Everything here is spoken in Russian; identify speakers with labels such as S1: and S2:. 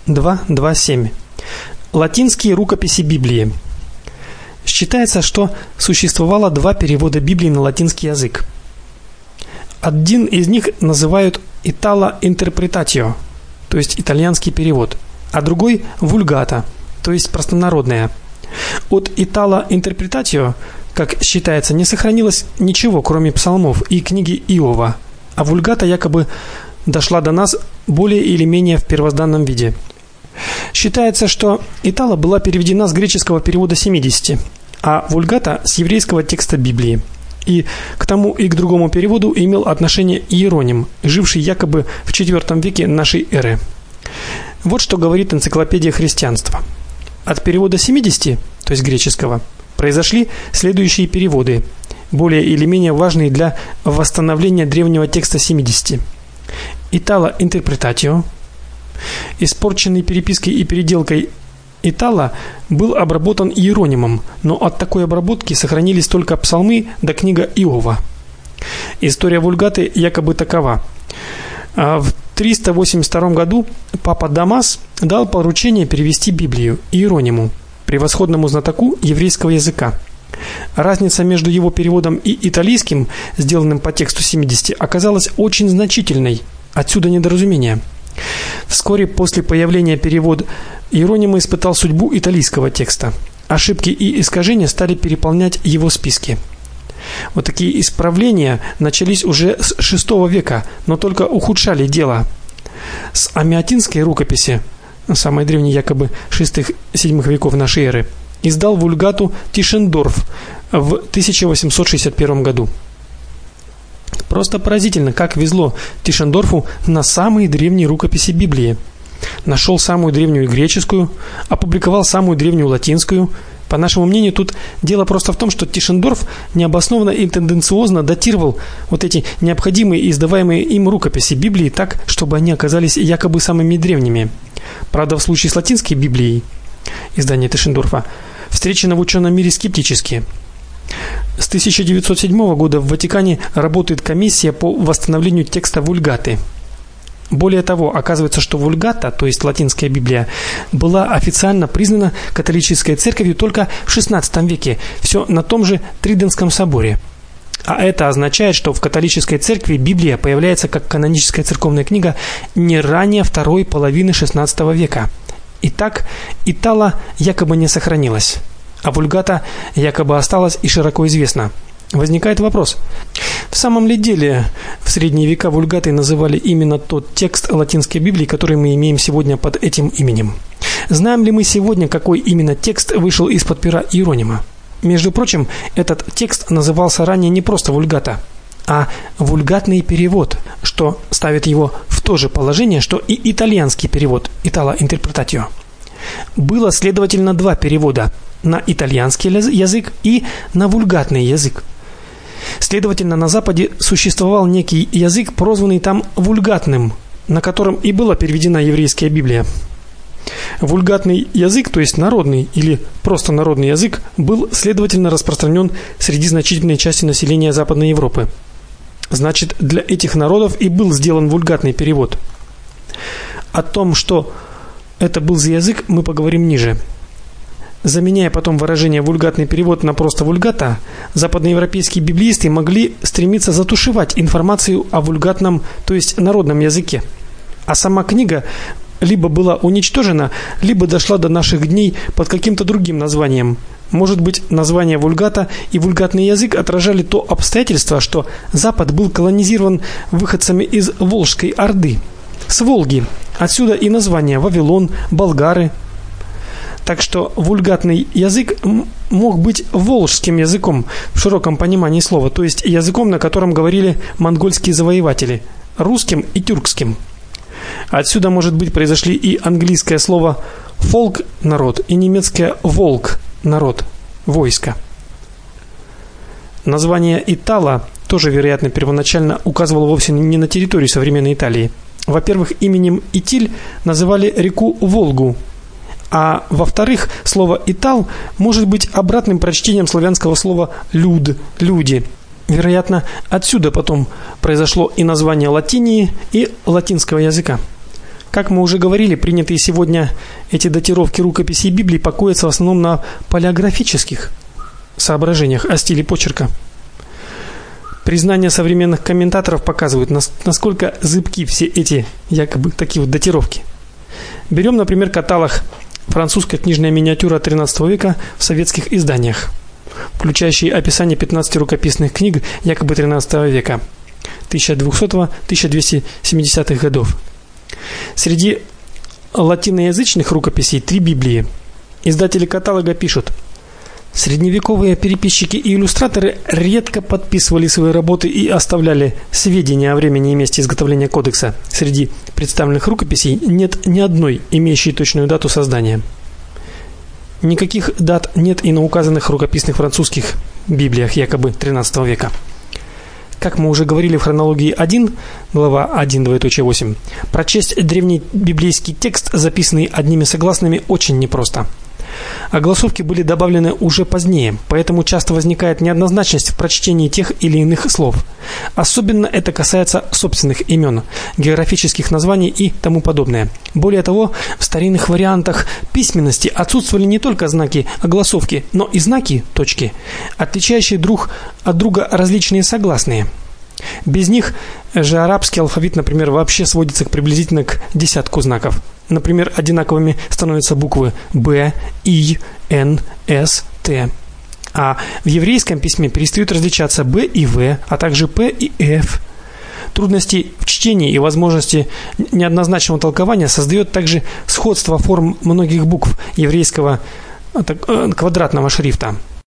S1: 2.2.7. Латинские рукописи Библии. Считается, что существовало два перевода Библии на латинский язык. Один из них называют Italo Interpretatio, то есть итальянский перевод, а другой Vulgata, то есть простонародная. От Italo Interpretatio, как считается, не сохранилось ничего, кроме псалмов и книги Иова, а Vulgata якобы дошла до нас более или менее в первозданном виде. Считается, что Итало была переведена с греческого перевода 70, а Vulgata с еврейского текста Библии. И к тому и к другому переводу имел отношение Иероним, живший якобы в IV веке нашей эры. Вот что говорит энциклопедия христианства. От перевода 70, то есть греческого, произошли следующие переводы, более или менее важные для восстановления древнего текста 70. Italo Interpretatio, испорченный перепиской и переделкой Итало, был обработан Иеронимом, но от такой обработки сохранились только псалмы да книга Иова. История Вульгаты якобы такова. В 382 году папа Дамас дал поручение перевести Библию Иерониму, превосходному знатоку еврейского языка. Разница между его переводом и итальянским, сделанным по тексту 70, оказалась очень значительной. Отсюда недоразумение. Вскоре после появления перевода Иероним испытал судьбу итальянского текста. Ошибки и искажения стали переполнять его списки. Вот такие исправления начались уже с VI века, но только ухудшали дело. С амиатинской рукописи, самой древней якобы VI-VII веков нашей эры, издал Вульгату Тишендорф в 1861 году. Просто поразительно, как везло Тишендорфу на самые древние рукописи Библии. Нашел самую древнюю греческую, опубликовал самую древнюю латинскую. По нашему мнению, тут дело просто в том, что Тишендорф необоснованно и тенденциозно датировал вот эти необходимые и издаваемые им рукописи Библии так, чтобы они оказались якобы самыми древними. Правда, в случае с латинской Библией, издание Тишендорфа, встречено в ученом мире скептически. С 1907 года в Ватикане работает комиссия по восстановлению текста Вульгаты. Более того, оказывается, что Вульгата, то есть латинская Библия, была официально признана католической церковью только в XVI веке, все на том же Триденском соборе. А это означает, что в католической церкви Библия появляется как каноническая церковная книга не ранее второй половины XVI века. Итак, Итало якобы не сохранилась, а Вульгата якобы осталась и широко известна. Возникает вопрос: в самом ли деле в средние века Вульгатой называли именно тот текст латинской Библии, который мы имеем сегодня под этим именем? Знаем ли мы сегодня, какой именно текст вышел из-под пера Иеронима? Между прочим, этот текст назывался ранее не просто Вульгата, а вульгатный перевод, что ставит его в то же положение, что и итальянский перевод Italo Interpretatio. Было, следовательно, два перевода: на итальянский язык и на вульгатный язык. Следовательно, на Западе существовал некий язык, прозванный там вульгатным, на котором и была переведена еврейская Библия. Вульгатный язык, то есть народный или просто народный язык, был, следовательно, распространен среди значительной части населения Западной Европы. Значит, для этих народов и был сделан вульгатный перевод. О том, что это был за язык, мы поговорим ниже. Заменяя потом выражение «вульгатный перевод» на просто «вульгата», западноевропейские библеисты могли стремиться затушевать информацию о вульгатном, то есть народном языке. А сама книга либо была уничтожена, либо дошла до наших дней под каким-то другим названием. Может быть, название «вульгата» и «вульгатный язык» отражали то обстоятельство, что Запад был колонизирован выходцами из Волжской Орды, с Волги. Отсюда и названия Вавилон, болгары. Так что вульгатный язык мог быть волжским языком в широком понимании слова, то есть языком, на котором говорили монгольские завоеватели, русским и тюркским. Отсюда, может быть, произошли и английское слово «фолк» – народ, и немецкое «волк» – народ, войско. Название Итало тоже, вероятно, первоначально указывало вовсе не на территорию современной Италии. Во-первых, именем Итиль называли реку Волгу, а во-вторых, слово «итал» может быть обратным прочтением славянского слова «люд», «люди». Вероятно, отсюда потом произошло и название Латинии, и латинского языка. Как мы уже говорили, принятые сегодня эти датировки рукописей Библии покоятся в основном на палеографических соображениях о стиле почерка. Признания современных комментаторов показывают, насколько зыбки все эти якобы такие вот датировки. Берем, например, каталог «Французская книжная миниатюра XIII века в советских изданиях», включающий описание 15 рукописных книг якобы XIII века 1200-1270-х годов. Среди латиноязычных рукописей 3 Библии. Издатели каталога пишут: средневековые переписчики и иллюстраторы редко подписывали свои работы и оставляли сведения о времени и месте изготовления кодекса. Среди представленных рукописей нет ни одной, имеющей точную дату создания. Никаких дат нет и на указанных рукописных французских Библиях якобы XIII века. Как мы уже говорили в хронологии 1, глава 1:8, прочесть древний библейский текст, записанный одними согласными, очень непросто. Огласовки были добавлены уже позднее, поэтому часто возникает неоднозначность в прочтении тех или иных слов. Особенно это касается собственных имен, географических названий и тому подобное. Более того, в старинных вариантах письменности отсутствовали не только знаки огласовки, но и знаки, точки, отличающие друг от друга различные согласные. Без них же арабский алфавит, например, вообще сводится приблизительно к десятку знаков. Например, одинаковыми становятся буквы Б, И, Н, С, Т. А в еврейском письме перестают различаться Б и В, а также П и Ф. Трудности в чтении и возможности неоднозначного толкования создает также сходство форм многих букв еврейского квадратного шрифта.